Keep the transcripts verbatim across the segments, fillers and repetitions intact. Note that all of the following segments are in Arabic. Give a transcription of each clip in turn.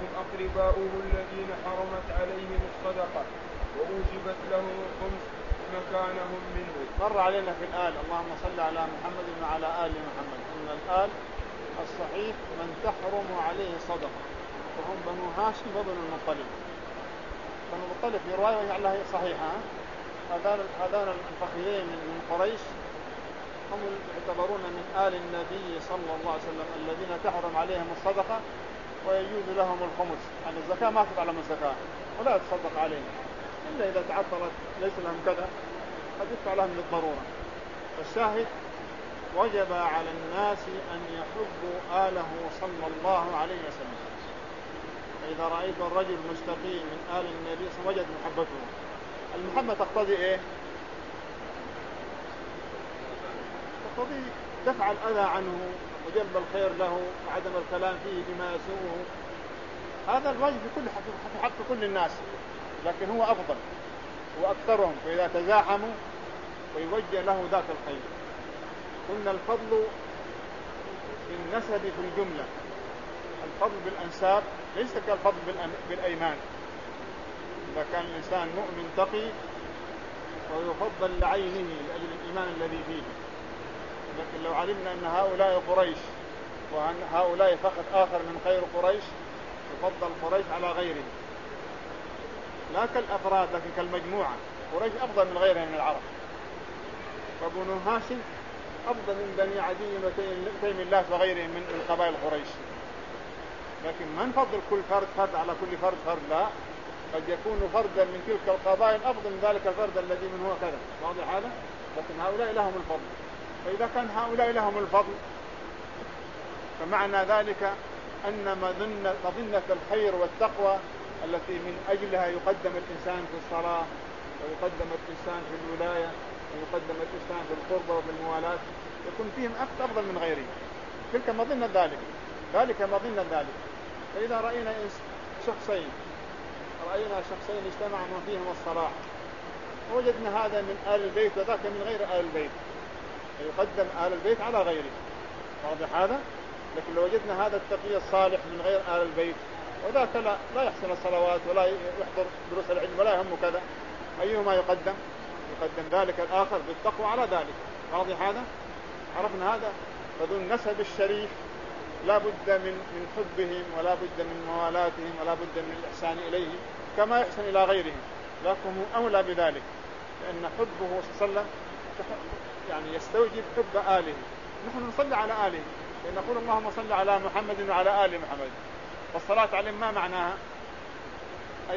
وهم أقرباؤه الذين حرمت عليهم الصدقة وأوجبت لهم الخمس مكانهم منه. مر علينا في الآل اللهم صل على محمد وعلى آل محمد إن الآل الصحيح من تحرم عليه صدقة وهم بنو هاشم وبنو المطلب. بنو المطلب في رواية وجعلها صحيحة هذان الفخذين من قريش هم يعتبرون من آل النبي صلى الله عليه وسلم الذين تحرم عليهم الصدقة ويجوز لهم الخمس. يعني الزكاة ما تدفع لهم الزكاة ولا تصدق عليهم إلا إذا تعطلت ليس لهم كذا قد يدفع لهم للضرورة. فالشاهد وجب على الناس أن يحبوا آله صلى الله عليه وسلم. فإذا رأيت الرجل مستقيم من آل النبي صلى الله عليه وسلم وجد محبته. المحبة تقتضي إيه؟ تقتضي دفع الأذى عنه وجلب الخير له وعدم الكلام فيه بما يسوءه. هذا الواجب في كل في حق كل الناس لكن هو أفضل وأكثرهم. فإذا تزاحموا ويوجه له ذاك الخير. قلنا الفضل بالنسب في الجملة. الفضل بالأنساب ليس كالفضل بالأيمان. إذا كان الإنسان مؤمن تقي ويفضل لعينه لأجل الإيمان الذي فيه. لكن لو علمنا أن هؤلاء قريش وأن هؤلاء فقط آخر من خير قريش يفضل قريش على غيره لا كالأفراد لكن كالمجموعة. قريش أفضل من غيرها من العرب. فبنو هاشم أفضل من بني عدي وتيم الله وغيرهم من قبائل قريش. لكن من فضل كل فرد فرد على كل فرد فرد لا. قد يكون فردا من تلك القبائل أفضل من ذلك الفرد الذي من هو كذا. واضح هذا؟ لكن هؤلاء لهم الفضل. فإذا كان هؤلاء لهم الفضل فمعنى ذلك أن مظنة الخير والتقوى التي من أجلها يقدم الإنسان في الصلاة ويقدم الإنسان في الولاية ويقدم الإنسان في القربة وفي الموالاة يكون فيهم أفضل من غيرهم. تلك مظنة ذلك ذلك مظنة ذلك. فإذا رأينا شخصين رأينا شخصين اجتمعوا فيهم الصلاح ووجدنا هذا من آل البيت وذاك من غير آل البيت يقدم آل البيت على غيره. واضح هذا؟ لكن لو وجدنا هذا التقي الصالح من غير آل البيت وذاك لا, لا يحسن الصلوات ولا يحضر دروس العلم ولا يهم كذا أيهما يقدم؟ يقدم ذلك الآخر بالتقوى على ذلك. واضح هذا؟ عرفنا هذا. فذو النسب الشريف لا بد من من حبهم ولا بد من موالاتهم ولا بد من الإحسان إليهم كما يحسن إلى غيرهم. لكن هو أولى بذلك لأن حبه صلى الله عليه وسلم يعني يستوجب حب آله. نحن نصلي على آله نقول اللهم صل على محمد وعلى آل محمد. والصلاة عليهم ما معناها؟ أي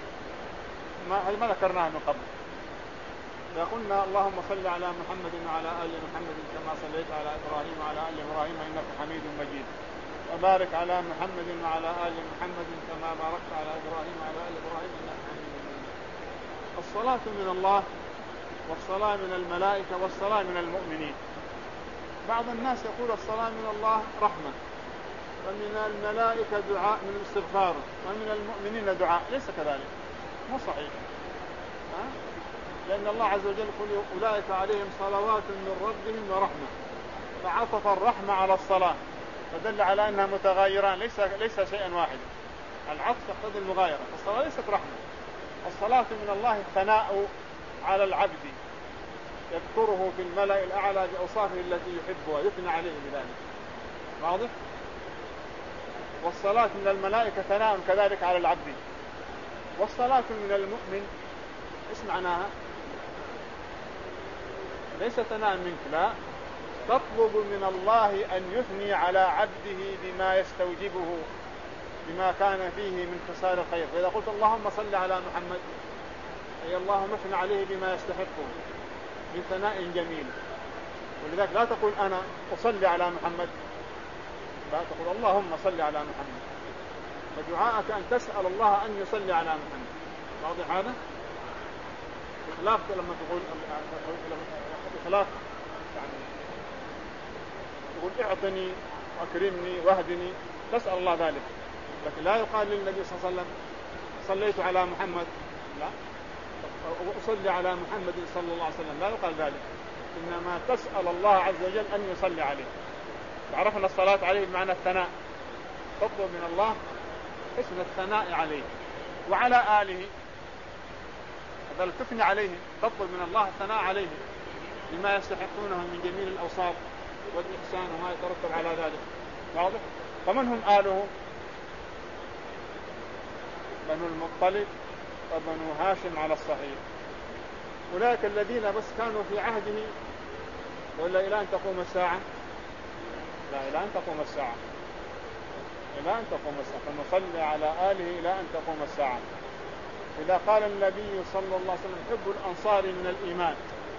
ما, ما ذكرناها من قبل. فقلنا اللهم صل على محمد وعلى آل محمد كما صليت على إبراهيم وعلى آل إبراهيم إنك حميد مجيد. وبارك على محمد وعلى آل محمد كما باركت على إبراهيم وعلى آل إبراهيم إنك حميد مجيد. الصلاة من الله والصلاة من الملائكة والصلاة من المؤمنين. بعض الناس يقول الصلاة من الله رحمة ومن الملائكة دعاء من الاستغفار ومن المؤمنين دعاء. ليس كذلك مو صحيح. ها؟ لأن الله عز وجل يقول أولئك عليهم صلوات من ربهم ورحمة فعطف الرحمة على الصلاة فدل على أنها متغايران ليس, ليس شيئا واحدا. العطف يقتضي المغايرة. الصلاة ليست رحمة. الصلاة من الله الثناء على العبد يذكره في الملأ الأعلى بأوصافه التي يحبها يثنى عليه بذلك. واضح؟ والصلاة من الملائكة ثناء كذلك على العبد. والصلاة من المؤمن إيش معناها؟ ليس ثناء منك لا تطلب من الله أن يثني على عبده بما يستوجبه بما كان فيه من خصال الخير. فإذا قلت اللهم صل على محمد أي اللهم اثني عليه بما يستحقه من ثناء جميل. ولذلك لا تقول أنا أصلي على محمد لا تقول اللهم صل على محمد. فدعاءك أن تسأل الله أن يصلي على محمد. واضح هذا؟ بخلاف لما تقول بخلاف يعني تقول اعطني واكرمني واهدني تسأل الله ذلك. لكن لا يقال للنبي صلى الله عليه وسلم صليت على محمد لا وأصلي على محمد صلى الله عليه وسلم لا يقال ذلك. إنما تسأل الله عز وجل أن يصلي عليه. عرفنا الصلاة عليه بمعنى الثناء. تطلب من الله حسن الثناء عليه وعلى آله، بل تثني عليه، تطلب من الله الثناء عليه لما يستحقونه من جميل الأوصاف والإحسان وما يترتب على ذلك. واضح؟ فمن هم آله؟ بنو المطلب وبنو هاشم على الصحيح، أولئك الذين بس كانوا في عهده، ولا إلى أن تقوم الساعة؟ لا، إلى أن تقوم الساعة، إلى أن تقوم الساعة، فنصلي على آله إلى أن تقوم الساعة. إذا قال النبي صلى الله عليه وسلم حب الأنصار من الإيمان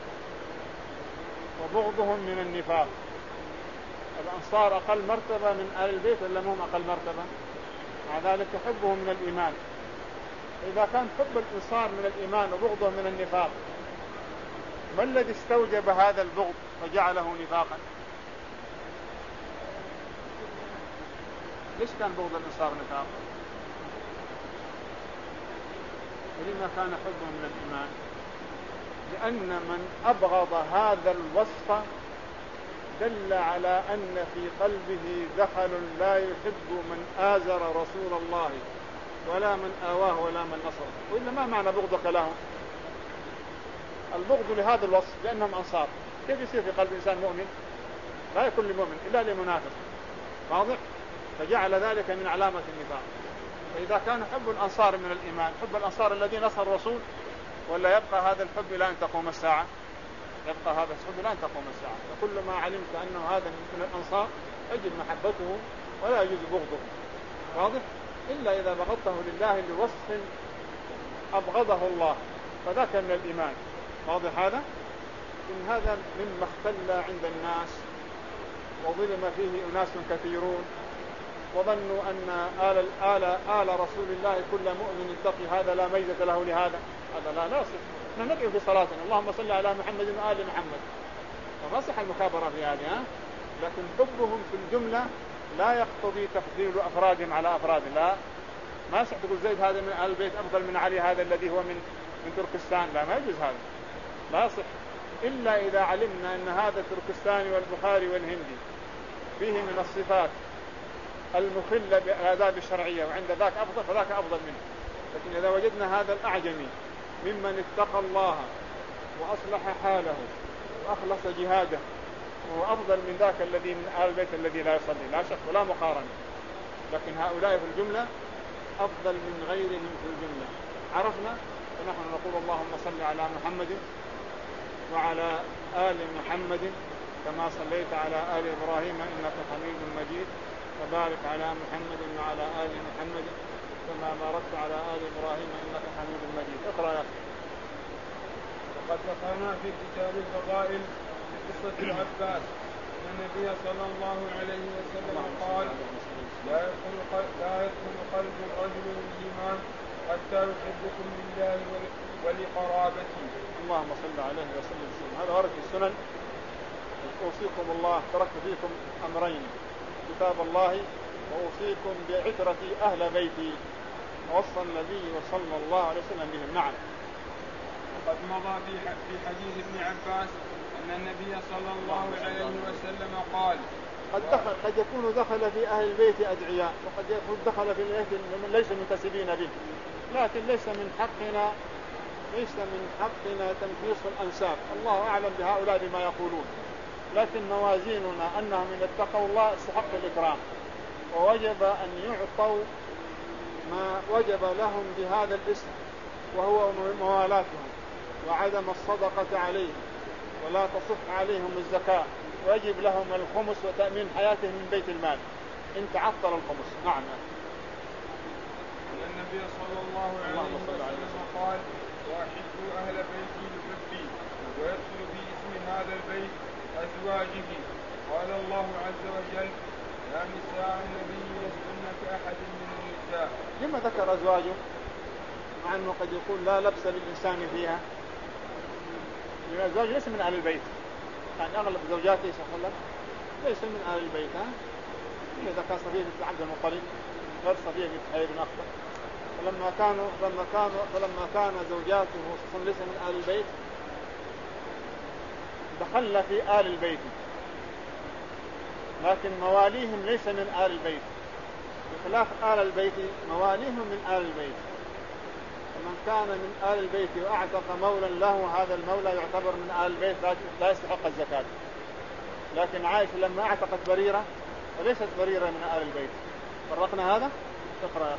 وبغضهم من النفاق، الأنصار أقل مرتبة من آل البيت ولا هم أقل مرتبة؟ مع ذلك حبهم من الإيمان. إذا كان حب الأنصار من الإيمان وبغضهم من النفاق، ما الذي استوجب هذا البغض وجعله نفاقا؟ ليش كان بغض الأنصار نفاق؟ ولما كان حبهم من الإيمان؟ لأن من أبغض هذا الوصف دل على أن في قلبه دخل لا يحب من آزر رسول الله ولا من آواه ولا من نصره. وإلا ما معنى بغضك لهم؟ البغض لهذا الوصف لأنهم أنصار. كيف يصير في قلب إنسان مؤمن؟ لا يكون لمؤمن إلا لمنافق. واضح؟ فجعل ذلك من علامة النفاق. فإذا كان حب الأنصار من الإيمان، حب الأنصار الذين نصر الرسول، ولا يبقى هذا الحب إلى أن تقوم الساعة؟ يبقى هذا الحب إلى أن تقوم الساعة. فكل ما علمت أنه هذا من الأنصار أجد محبته ولا يجوز بغضه. واضح؟ إلا إذا بغضته لله لوصف أبغضه الله، فذاك من الإيمان. واضح هذا؟ إن هذا مما اختل عند الناس وظلم فيه أناس كثيرون، وظنوا أن آل, آل, آل رسول الله كل مؤمن يتقي هذا لا ميزة له لهذا. هذا لا ناصح. نحن ندعو في صلاتنا اللهم صل على محمد وآل محمد، وما صح المكابرة في هذه، ها؟ لكن حبهم في الجملة لا يقتضي تفضيل أفرادهم على أفراد. لا، ما صح تقول زيد هذا من آل البيت أفضل من علي هذا الذي هو من من تركستان. لا، ما يجوز هذا، لا صح إلا إذا علمنا أن هذا التركستاني والبخاري والهندي فيه من الصفات المخلة بالآداب الشرعية وعند ذاك أفضل، فذاك أفضل منه. لكن إذا وجدنا هذا الأعجمي ممن اتقى الله وأصلح حاله وأخلص جهاده وهو أفضل من ذاك الذي من آل البيت الذي لا يصلي، لا شك ولا مقارنة. لكن هؤلاء في الجملة أفضل من غيرهم في الجملة. عرفنا؟ فنحن نقول اللهم صل على محمد وعلى آل محمد كما صليت على آل إبراهيم إنك حميد مجيد، وبارك على محمد وعلى آل محمد كما باركت على آل إبراهيم إنك حميد مجيد. اقرأ يا أخي. وقد ذكرنا في كتاب الفضائل في قصة العباس أن النبي صلى الله عليه وسلم قال: لا يدخل لا يدخل قلب الرجل الإيمان حتى يحبكم لله ولقرابته. اللهم صل عليه وسلم. هذا ورد في السنن. أوصيكم الله، تركت فيكم أمرين: كتاب الله وأوصيكم بعترتي أهل بيتي. وصى النبي صلى الله عليه وسلم بهم. نعم. وقد مضى في حديث ابن عباس أن النبي صلى الله عليه وسلم قال: قد, دخل قد يكون دخل في أهل البيت أدعياء، وقد يكون دخل في البيت من ليس منتسبين به، لكن ليس من حقنا ليس من حقنا تنفيص الأنساب. الله أعلم بهؤلاء بما يقولون، لكن موازيننا أنهم من اتقوا الله استحق الإكرام، ووجب أن يعطوا ما وجب لهم بهذا الاسم، وهو موالاتهم وعدم الصدقة عليهم، ولا تصح عليهم الزكاة، ويجب لهم الخمس وتأمين حياتهم من بيت المال إن تعطل الخمس. نعم. النبي صلى الله عليه وسلم قال: وأحبوا أهل بيتي بحبي، ويدخل في اسم هذا البيت أزواجه. قال الله عز وجل: يا نساء النبي لستن كأحد من النساء. لما ذكر أزواجه مع أنه قد يقول لا لبس للإنسان فيها؟ لأن الأزواج ليس من أهل البيت، يعني أغلب زوجاته صلى الله عليه وسلم ليس من أهل البيت. ها؟ إذا كان صفية بنت عبد المطلب غير صفية بنت حيي بن أخطب، فلما كانوا فلما كانوا فلما كان زوجاته ليس من آل البيت دخل في آل البيت، لكن مواليهم ليس من آل البيت. بخلاف آل البيت مواليهم من آل البيت، ومن كان من آل البيت وأعتق مولا له هذا المولى يعتبر من آل البيت لا يستحق الزكاة. لكن عائشة لما اعتقت بريرة وليست بريرة من آل البيت. فرقنا هذا. اقرأ.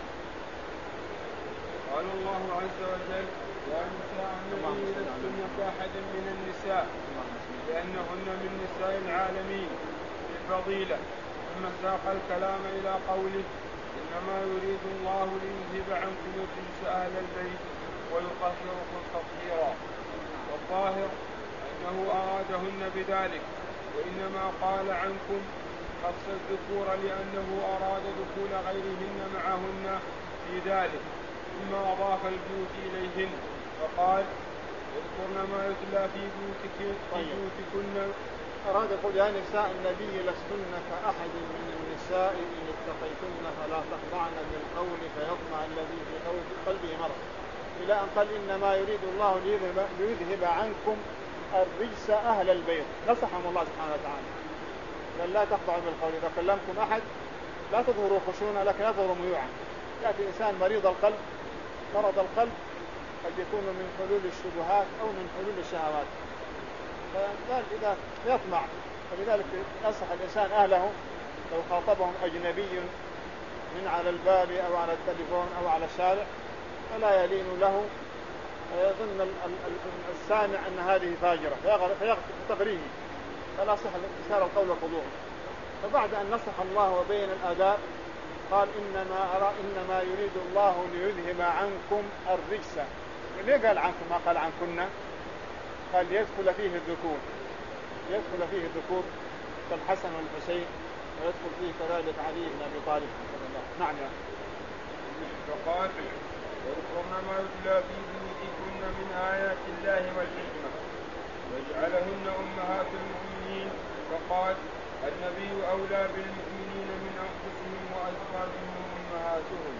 قال الله عز وجل: يا نساء النبي لستن كأحد من النساء لأنهن من نساء العالمين بالفضيلة. ثم ساق الكلام إلى قوله: إنما يريد الله ليذهب عنكم الرجس أهل البيت ويطهركم تطهيرا. والظاهر أنه أرادهن بذلك، وإنما قال عنكم خص الذكور لأنه أراد دخول غيرهن معهن في ذلك، ثم أضاف البيوت إليهن فقال: اذكرن ما يتلى في بيوتكن. أراد يقول: يا نساء النبي لستن كأحد من النساء إن اتقيتن فلا تخضعن بالقول فيطمع الذي في قلبه مرض، إلى أن قال: إنما يريد الله ليذهب, ليذهب عنكم الرجس أهل البيت. نصحهم الله سبحانه وتعالى قال: لا تخضعوا بالقول، إذا كلمكم أحد لا تظهروا خشونة لكن يظهروا ميوعا. يأتي إنسان مريض القلب، مرض القلب قد يكون من حلول الشبهات أو من حلول الشهوات، فقال إذا يطمع. فلذلك نصح الإنسان أهله لو خاطبهم أجنبي من على الباب أو على التليفون أو على الشارع فلا يلين له، يظن السامع أن هذه فاجرة فيغتغريه، فلا صح الاتصال القول والخضوع. فبعد أن نصح الله وبين الآداب قال: إنما أرى إنما يريد الله ليذهب عنكم الرجس. ليه قال عنكم ما قال عنكن؟ قال يدخل فيه الذكور، يدخل فيه الذكور كالحسن والحسين، ويدخل فيه كذلك علي بن أبي طالب. نعم. فقال: واذكرن ما يتلى في بيوتكن من آيات الله والحكمة وجعلهن أمهات المؤمنين. فقال: النبي أولى بالمؤمنين من أنفسهم وأزواجهم أمهاتهم.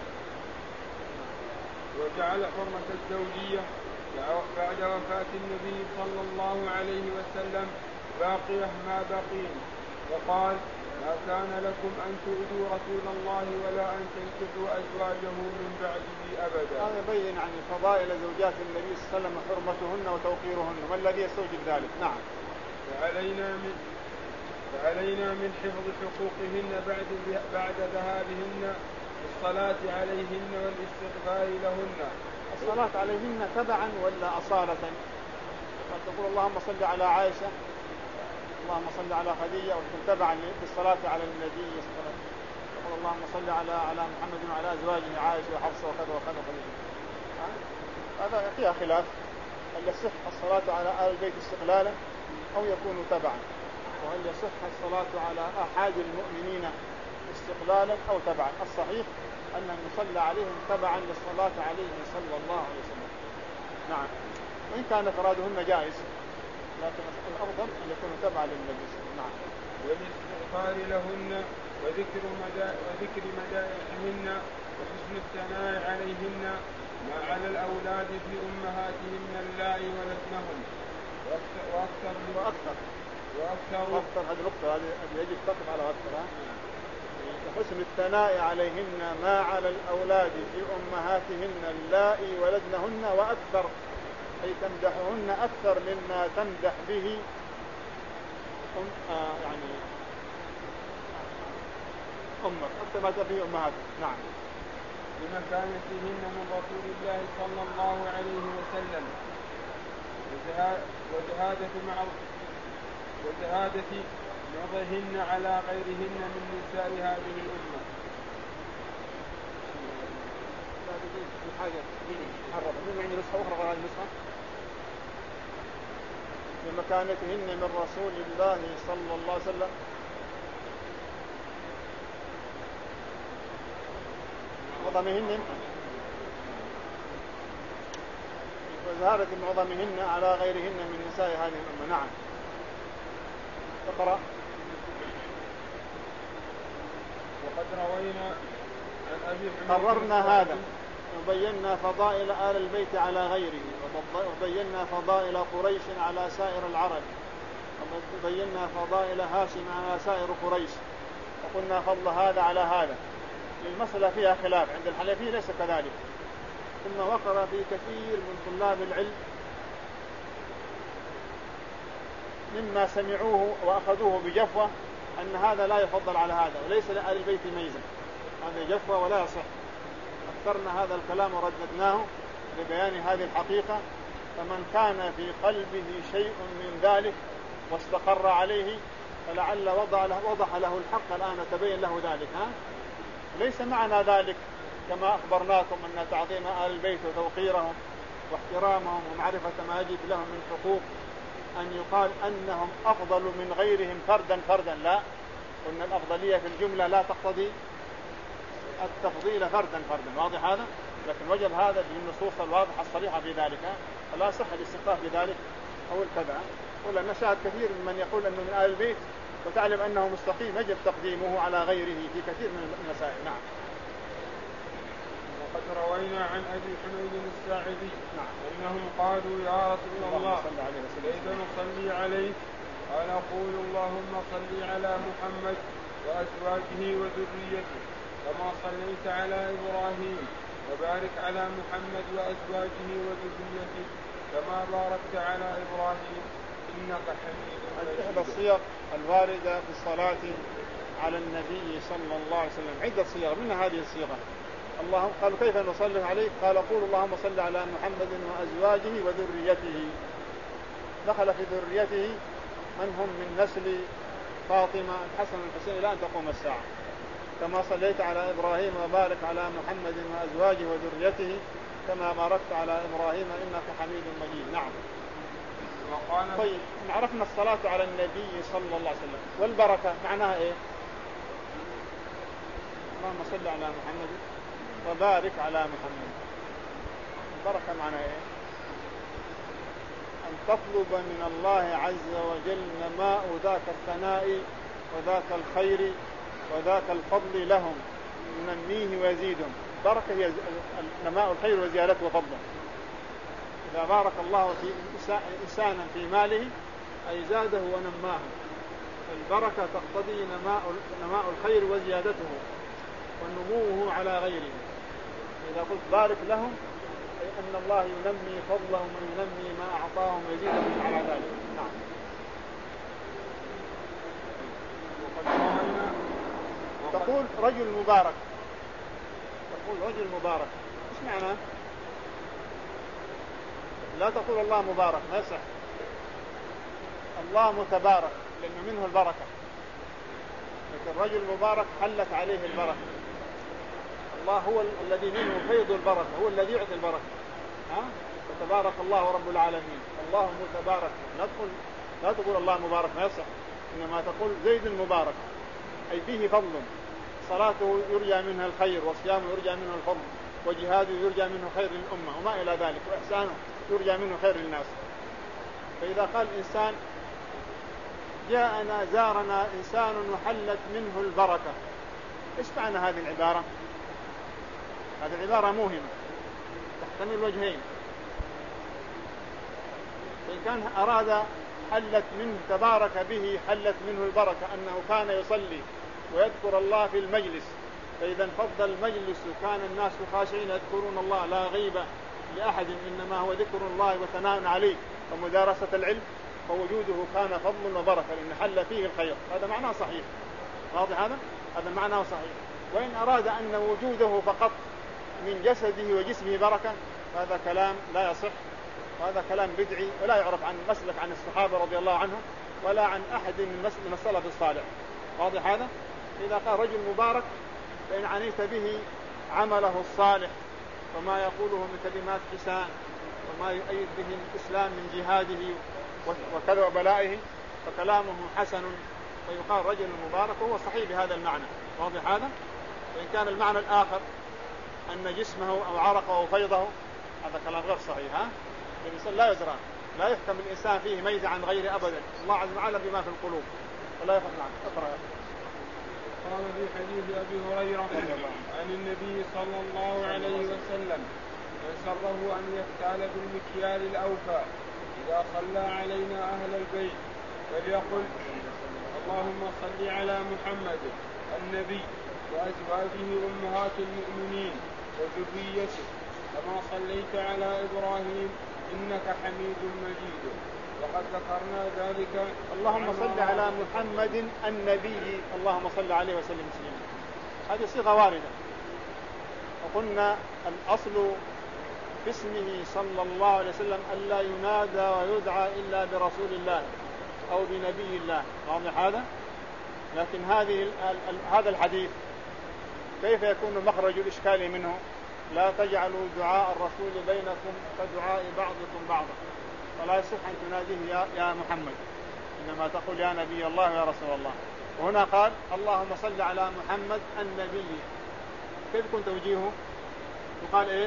وجعل حرمة الزوجية بعد وفاة النبي صلى الله عليه وسلم باقية ما بقين. وقال: ما كان لكم أن تؤذوا رسول الله ولا أن تنكحوا أزواجه من بعده أبدا. هذا يبين عن فضائل زوجات النبي صلى الله عليه وسلم وحرمتهن وتوقيرهن، ما الذي يستوجب ذلك؟ نعم. فعلينا من فعلينا من حفظ حقوقهن بعد بعد ذهابهن الصلاة عليهن والاستغفار لهن. الصلاة عليهن تبعا ولا أصالة؟ تقول اللهم صل على عائشة، اللهم صل على خديجة، وتكون تبعا بالصلاة على النبي صلى الله عليه وسلم. تقول اللهم صل على على محمد وعلى أزواجه عائشة وحفصة وكذا وكذا وكذا. هذا فيها خلاف، هل يصح الصلاة على آل البيت استقلالا أو يكون تبعا، وهل يصح الصلاة على أحد المؤمنين استقلالا أو تبعا. الصحيح أن نصلى عليهم تبعا للصلاة عليه صلى الله عليه وسلم. نعم. وإن كان فرادهن جائز لكن الأفضل أن يكون تبعا للنبي صلى الله عليه وسلم. نعم. والاستغفار لهن وذكر وذكر مدائحهن وحسن الثناء عليهن ما على الأولاد في أمهاتهن اللائي ولدنهن. وأكثر وأكثر وأكثر وأكثر وأكثر هذه نقطة، هذه يجب تقف على أكثر. حسن الثناء عليهن ما على الأولاد في أمهاتهن اللائي ولدنهن وأكثر، أي تمدحهن أكثر مما تمدح به أم آه يعني أمك، أكثر ما تمدح به أمهاتك. نعم. بمكانتهن من رسول الله صلى الله عليه وسلم وزهادة مع وزهادة معظهن على غيرهن من نساء هذه الأمة. حاجة عرف من عند نسخة أخرى غير النسخة. بمكانتهن من رسول الله صلى الله عليه وسلم معظمهن وزهادة معظمهن على غيرهن من نساء هذه الأمة. نعم. اقرأ. وقد روينا عن أبي قررنا هذا وبينا فضائل آل البيت على غيره، وبينا فضائل قريش على سائر العرب، وبينا فضائل هاشم على سائر قريش، وقلنا فضل هذا على هذا. المسألة فيها خلاف، عند الحنفية ليس كذلك. ثم وقر في كثير من طلاب العلم مما سمعوه وأخذوه بجفوة أن هذا لا يفضل على هذا، وليس لأهل البيت ميزة، هذا جفوة ولا يصح. أكثرنا هذا الكلام ورددناه لبيان هذه الحقيقة. فمن كان في قلبه شيء من ذلك واستقر عليه فلعل وضع له, وضح له الحق الآن تبين له ذلك. ها؟ ليس معنى ذلك كما أخبرناكم أن تعظيم أهل البيت وتوقيرهم واحترامهم ومعرفة ما يجب لهم من حقوق أن يقال أنهم أفضل من غيرهم فردا فردا، لا، قلنا الأفضلية في الجملة لا تقتضي التفضيل فردا فردا، واضح هذا؟ لكن وجب هذا في النصوص الواضحة الصريحة في ذلك، فلا صح الاستخفاف بذلك أو الكذا. ولا نشاهد كثير من يقول أنه من آل البيت وتعلم أنه مستقيم يجب تقديمه على غيره في كثير من المسائل. نعم. وقد روينا عن أبي حميد الساعدي نعم. أنهم قالوا يا رسول الله كيف نصلي عليه؟ قال قول اللهم صل على محمد وأزواجه وذريته كما صليت على إبراهيم وبارك على محمد وأزواجه وذريته كما باركت على إبراهيم إنك حميد مجيد. هذا الصيغ الواردة في الصلاة على النبي صلى الله عليه وسلم عدة صيغ، منها هذه الصيغة. اللهم قالوا كيف نصلي عليه؟ قال قول اللهم صل على محمد وأزواجه وذريته. دخل في ذريته من هم من نسل فاطمة الحسن والحسين إلى أن تقوم الساعة. كما صليت على إبراهيم وبارك على محمد وأزواجه وذريته كما باركت على إبراهيم إنك حميد مجيد. نعم. طيب عرفنا الصلاة على النبي صلى الله عليه وسلم، والبركة معناها إيه؟ اللهم صل على محمد وبارك على محمد. البركة معناها إيه؟ أن تطلب من الله عز وجل نماء ذاك الثناء وذاك الخير وذاك الفضل لهم ينميه ويزيدهم. بركة هي نماء الخير وزيادته وفضله. إذا بارك الله في إنسانا في ماله أي زاده ونماه. البركة تقتضي نماء, نماء الخير وزيادته ونموه على غيره. إذا قلت بارك لهم أي أن الله ينمي فضلهم وينمي ما أعطاهم ويزيدهم على ذلك. نعم. تقول رجل مبارك، تقول رجل مبارك، إيش معناه؟ لا تقول الله مبارك، ما يصح. الله متبارك لأنه منه البركة، لكن رجل مبارك حلت عليه البركة. الله هو الذي منه فيض البركة، هو الذي يعطي البركة. ها؟ فتبارك الله رب العالمين. الله متبارك. لا تقول لا تقول الله مبارك، ما يصح. إنما تقول زيد المبارك أي فيه فضل، صلاته يرجى منها الخير، وصيامه يرجى منه الفضل، وجهاده يرجى منه خير للأمة وما إلى ذلك، وإحسانه يرجى منه خير للناس. فإذا قال إنسان جاءنا زارنا إنسان وحلت منه البركة، إيش معنى هذه العبارة؟ هذه العبارة موهمة تحتمل وجهين. فإن كان أراد حلت منه تبارك به حلت منه البركة أنه كان يصلي ويذكر الله في المجلس، فإذا انفض المجلس كان الناس خاشعين يذكرون الله لا غيبة لأحد، إنما هو ذكر الله وثناء عليه ومدارسة العلم، فوجوده كان فضل وبركة لأن حل فيه الخير. هذا معناه صحيح، واضح هذا؟ هذا معناه صحيح. وإن أراد أن وجوده فقط من جسده وجسمه بركة هذا كلام لا يصح، وهذا كلام بدعي ولا يعرف عن مسلك عن الصحابة رضي الله عنهم ولا عن أحد من السلف الصالح. واضح هذا؟ إذا قال رجل مبارك فإن عنيت به عمله الصالح وما يقوله من كلمات حسان وما يؤيد به الإسلام من جهاده وكذا وبلائه فكلامه حسن، فيقال رجل مبارك وهو صحيح بهذا المعنى. واضح هذا؟ وإن كان المعنى الآخر أن جسمه أو عرقه أو فيضه هذا كلام غير صحيح. ها؟ الإنسان لا يزرع، لا يحكم الإنسان فيه ميزة عن غيره أبدا. الله عز وجل بما في القلوب ولا يفهم عنه. اقرأ. قال في حديث أبي هريرة عن النبي صلى الله عليه وسلم من سره أن يفتعل بالمكيال الأوفى إذا صلى علينا أهل البيت فليقل اللهم صل على محمد النبي وأزواجه أمهات المؤمنين وذريته كما صليت على إبراهيم إنك حميد مجيد. وقد ذكرنا ذلك. اللهم صل على محمد النبي اللهم صل عليه وسلم تسليما. هذه صيغة واردة. وقلنا الأصل في اسمه صلى الله عليه وسلم ألا ينادى ويدعى إلا برسول الله أو بنبي الله. واضح هذا؟ لكن هذه هذا الحديث كيف يكون مخرج الإشكال منه؟ لا تجعلوا دعاء الرسول بينكم كدعاء بعضكم بعضا، فلا يصح أن تناديه يا, يا محمد، إنما تقول يا نبي الله يا رسول الله. وهنا قال اللهم صل على محمد النبي، كيف كنت توجيهه؟ وقال إيه؟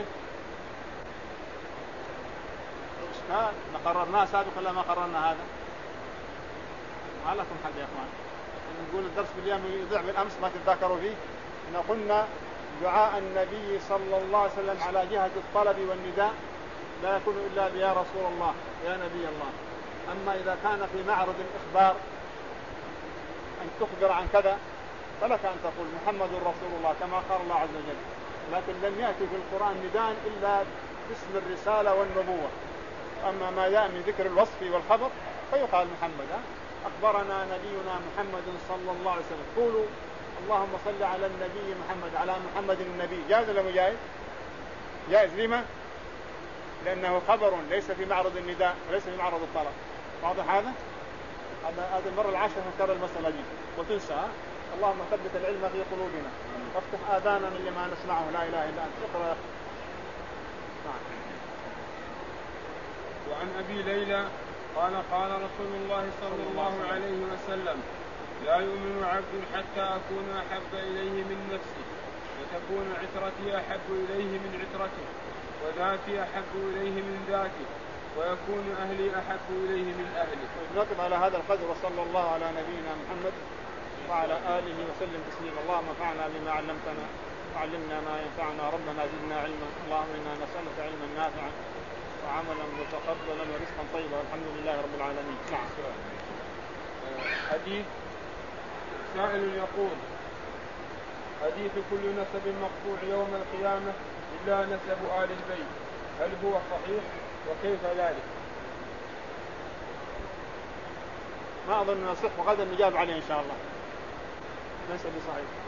إشكال. ما قررناه سابقا ولا ما قررنا هذا؟ ما لكم حد يا أخوان، نقول الدرس باليوم يضيع بالأمس ما تتذاكروا فيه. إن قلنا دعاء النبي صلى الله عليه وسلم على جهة الطلب والنداء لا يكون إلا بيا رسول الله يا نبي الله. أما إذا كان في معرض الإخبار أن تخبر عن كذا فلك أن تقول محمد رسول الله كما قال الله عز وجل، لكن لم يأتي في القرآن نداء إلا باسم الرسالة والنبوة. أما ما جاء من ذكر الوصف والخبر فيقال محمد. أخبرنا نبينا محمد صلى الله عليه وسلم. قولوا اللهم صل على النبي محمد على محمد النبي. جائز ولا مجائز؟ جائز. لما؟ لأنه خبر ليس في معرض النداء وليس في معرض الطلب. واضح هذا؟ هذا المرة العاشرة نكرر المسألة دي وتنسى. اللهم ثبت العلم في قلوبنا وافتح آذاننا لما نسمعه لا إله إلا أنت. اقرأ. نعم. وعن أبي ليلى قال قال رسول الله صلى الله عليه وسلم لا يؤمن عبد حتى أكون أحب إليه من نفسه وتكون عترتي أحب إليه من عترته وذاتي أحب إليه من ذاته ويكون أهلي أحب إليه من أهله. نقف على هذا القدر وصلى الله على نبينا محمد وعلى آله وسلم تسليما. اللهم انفعنا بما علمتنا وعلمنا ما ينفعنا ربنا زدنا علما. اللهم إنا نسألك علما نافعا وعملا متقبلا ورزقا طيبا والحمد لله رب العالمين. نعم. حديث سائل يقول حديث كل نسب مقطوع يوم القيامة إلا نسب آل البيت، هل هو صحيح وكيف ذلك؟ ما أظن نصح وغدا نجاب عليه إن شاء الله. ليس بصحيح.